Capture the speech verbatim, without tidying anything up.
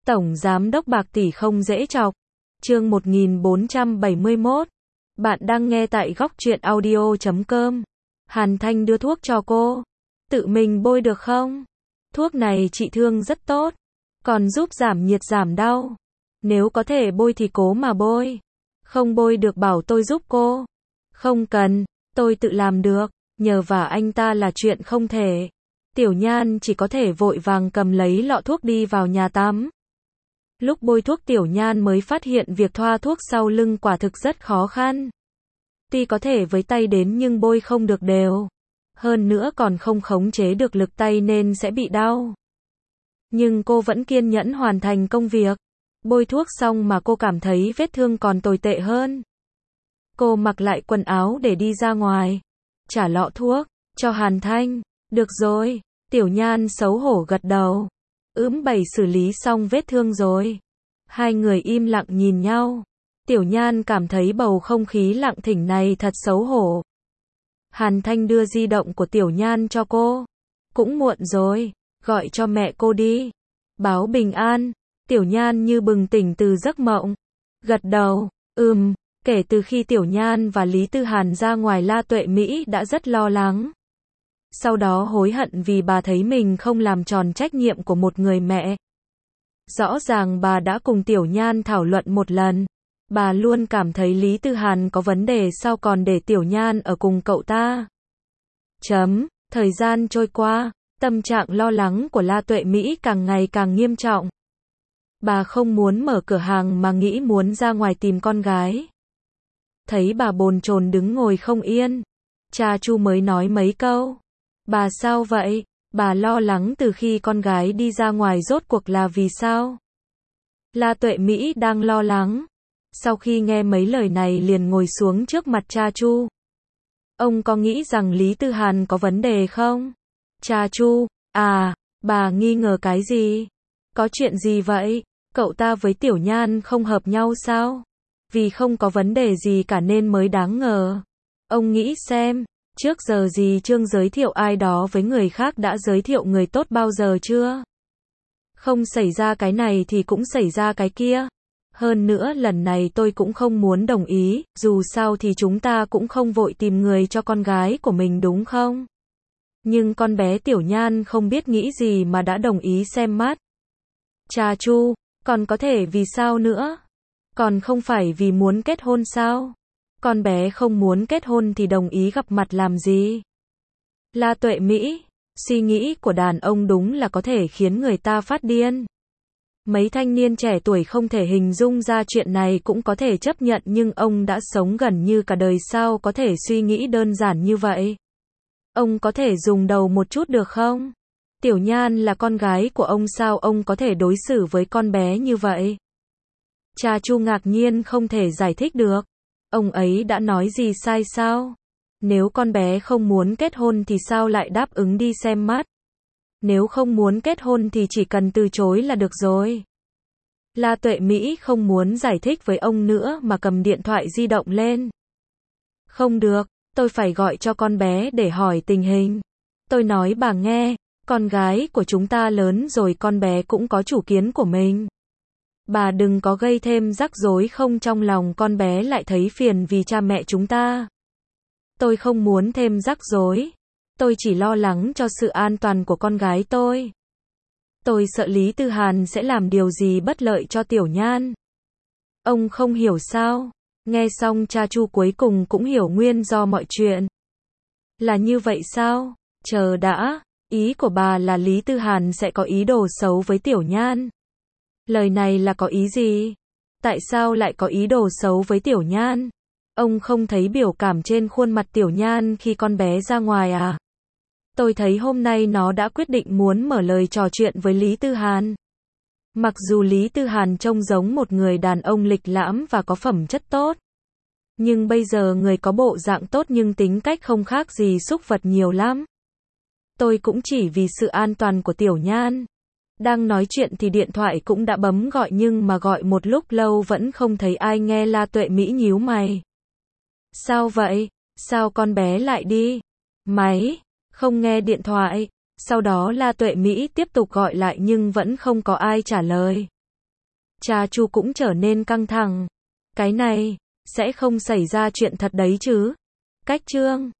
Tổng Giám đốc bạc tỷ không dễ chọc. Chương một nghìn bốn trăm bảy mươi mốt. Bạn đang nghe tại góc truyện audio chấm com. Hàn Thanh đưa thuốc cho cô. Tự mình bôi được không? Thuốc này trị thương rất tốt. Còn giúp giảm nhiệt giảm đau. Nếu có thể bôi thì cố mà bôi. Không bôi được bảo tôi giúp cô. Không cần, tôi tự làm được. Nhờ vả anh ta là chuyện không thể. Tiểu Nhan chỉ có thể vội vàng cầm lấy lọ thuốc đi vào nhà tắm. Lúc bôi thuốc Tiểu Nhan mới phát hiện việc thoa thuốc sau lưng quả thực rất khó khăn. Tuy có thể với tay đến nhưng bôi không được đều. Hơn nữa còn không khống chế được lực tay nên sẽ bị đau. Nhưng cô vẫn kiên nhẫn hoàn thành công việc. Bôi thuốc xong mà cô cảm thấy vết thương còn tồi tệ hơn. Cô mặc lại quần áo để đi ra ngoài. Trả lọ thuốc cho Hàn Thanh. Được rồi. Tiểu Nhan xấu hổ gật đầu. Ưm bày xử lý xong vết thương rồi. Hai người im lặng nhìn nhau. Tiểu Nhan cảm thấy bầu không khí lặng thinh này thật xấu hổ. Hàn Thanh đưa di động của Tiểu Nhan cho cô. Cũng muộn rồi, gọi cho mẹ cô đi. Báo bình an. Tiểu Nhan như bừng tỉnh từ giấc mộng. Gật đầu, ừm, kể từ khi Tiểu Nhan và Lý Tư Hàn ra ngoài La Tuệ Mỹ đã rất lo lắng. Sau đó hối hận vì bà thấy mình không làm tròn trách nhiệm của một người mẹ. Rõ ràng bà đã cùng Tiểu Nhan thảo luận một lần. Bà luôn cảm thấy Lý Tư Hàn có vấn đề sao còn để Tiểu Nhan ở cùng cậu ta. Chấm, thời gian trôi qua, tâm trạng lo lắng của La Tuệ Mỹ càng ngày càng nghiêm trọng. Bà không muốn mở cửa hàng mà nghĩ muốn ra ngoài tìm con gái. Thấy bà bồn chồn đứng ngồi không yên. Cha Chu mới nói mấy câu. Bà sao vậy? Bà lo lắng từ khi con gái đi ra ngoài rốt cuộc là vì sao? La Tuệ Mỹ đang lo lắng. Sau khi nghe mấy lời này liền ngồi xuống trước mặt cha Chu. Ông có nghĩ rằng Lý Tư Hàn có vấn đề không? Cha Chu, à, bà nghi ngờ cái gì? Có chuyện gì vậy? Cậu ta với Tiểu Nhan không hợp nhau sao? Vì không có vấn đề gì cả nên mới đáng ngờ. Ông nghĩ xem, trước giờ gì Trương giới thiệu ai đó với người khác đã giới thiệu người tốt bao giờ chưa? Không xảy ra cái này thì cũng xảy ra cái kia. Hơn nữa lần này tôi cũng không muốn đồng ý, dù sao thì chúng ta cũng không vội tìm người cho con gái của mình đúng không? Nhưng con bé Tiểu Nhan không biết nghĩ gì mà đã đồng ý xem mắt. Cha Chu, còn có thể vì sao nữa? Còn không phải vì muốn kết hôn sao? Con bé không muốn kết hôn thì đồng ý gặp mặt làm gì? La Tuệ Mỹ, suy nghĩ của đàn ông đúng là có thể khiến người ta phát điên. Mấy thanh niên trẻ tuổi không thể hình dung ra chuyện này cũng có thể chấp nhận nhưng ông đã sống gần như cả đời sao có thể suy nghĩ đơn giản như vậy? Ông có thể dùng đầu một chút được không? Tiểu Nhan là con gái của ông sao ông có thể đối xử với con bé như vậy? Cha Chu ngạc nhiên không thể giải thích được. Ông ấy đã nói gì sai sao? Nếu con bé không muốn kết hôn thì sao lại đáp ứng đi xem mắt? Nếu không muốn kết hôn thì chỉ cần từ chối là được rồi. La Tuệ Mỹ không muốn giải thích với ông nữa mà cầm điện thoại di động lên. Không được, tôi phải gọi cho con bé để hỏi tình hình. Tôi nói bà nghe, con gái của chúng ta lớn rồi con bé cũng có chủ kiến của mình. Bà đừng có gây thêm rắc rối không trong lòng con bé lại thấy phiền vì cha mẹ chúng ta. Tôi không muốn thêm rắc rối. Tôi chỉ lo lắng cho sự an toàn của con gái tôi. Tôi sợ Lý Tư Hàn sẽ làm điều gì bất lợi cho Tiểu Nhan. Ông không hiểu sao? Nghe xong cha Chu cuối cùng cũng hiểu nguyên do mọi chuyện. Là như vậy sao? Chờ đã, ý của bà là Lý Tư Hàn sẽ có ý đồ xấu với Tiểu Nhan. Lời này là có ý gì? Tại sao lại có ý đồ xấu với Tiểu Nhan? Ông không thấy biểu cảm trên khuôn mặt Tiểu Nhan khi con bé ra ngoài à? Tôi thấy hôm nay nó đã quyết định muốn mở lời trò chuyện với Lý Tư Hàn. Mặc dù Lý Tư Hàn trông giống một người đàn ông lịch lãm và có phẩm chất tốt. Nhưng bây giờ người có bộ dạng tốt nhưng tính cách không khác gì súc vật nhiều lắm. Tôi cũng chỉ vì sự an toàn của Tiểu Nhan. Đang nói chuyện thì điện thoại cũng đã bấm gọi nhưng mà gọi một lúc lâu vẫn không thấy ai nghe. La Tuệ Mỹ nhíu mày. Sao vậy? Sao con bé lại đi? Máy, không nghe điện thoại. Sau đó La Tuệ Mỹ tiếp tục gọi lại nhưng vẫn không có ai trả lời. Cha Chu cũng trở nên căng thẳng. Cái này, sẽ không xảy ra chuyện thật đấy chứ? Cách Trương